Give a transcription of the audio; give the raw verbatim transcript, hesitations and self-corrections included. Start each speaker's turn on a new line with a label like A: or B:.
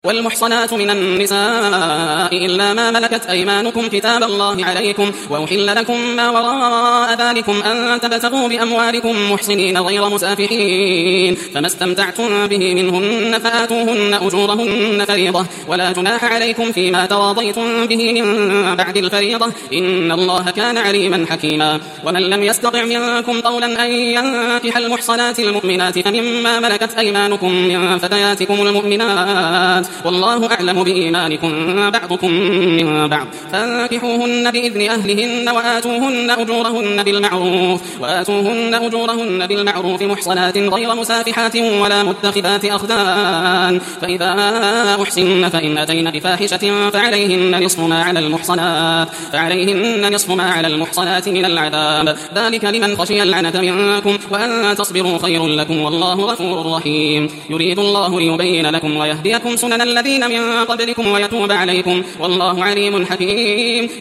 A: والمحصنات من النساء إلا ما ملكت أيمانكم كتاب الله عليكم وأحل لكم ما وراء ذلكم أن تبتغوا بأموالكم محسنين غير مسافحين فما استمتعتم به منهن فآتوهن أجورهن فريضة ولا جناح عليكم فيما تراضيتم به من بعد الفريضة إن الله كان عليما حكيما. ومن لم يستطع منكم طولا أن ينكح المحصنات المؤمنات فمما ملكت أيمانكم من فتياتكم المؤمنات والله أعلم بإيمانكم بعضكم من بعض فانكحوهن بإذن أهلهن وآتوهن أجورهن بالمعروف وآتوهن أجورهن بالمعروف محصنات غير مسافحات ولا متخذات أخدان فإذا أحسن فإن أتين بفاحشة فعليهن نصف ما على المحصنات فعليهن نصف ما على المحصنات من العذاب ذلك لمن خشي العنة منكم وأن تصبروا خير لكم والله غفور رحيم. يريد الله ليبين لكم ويهديكم سنن الذين من قبلكم ويتوب عليكم والله عليم حكيم.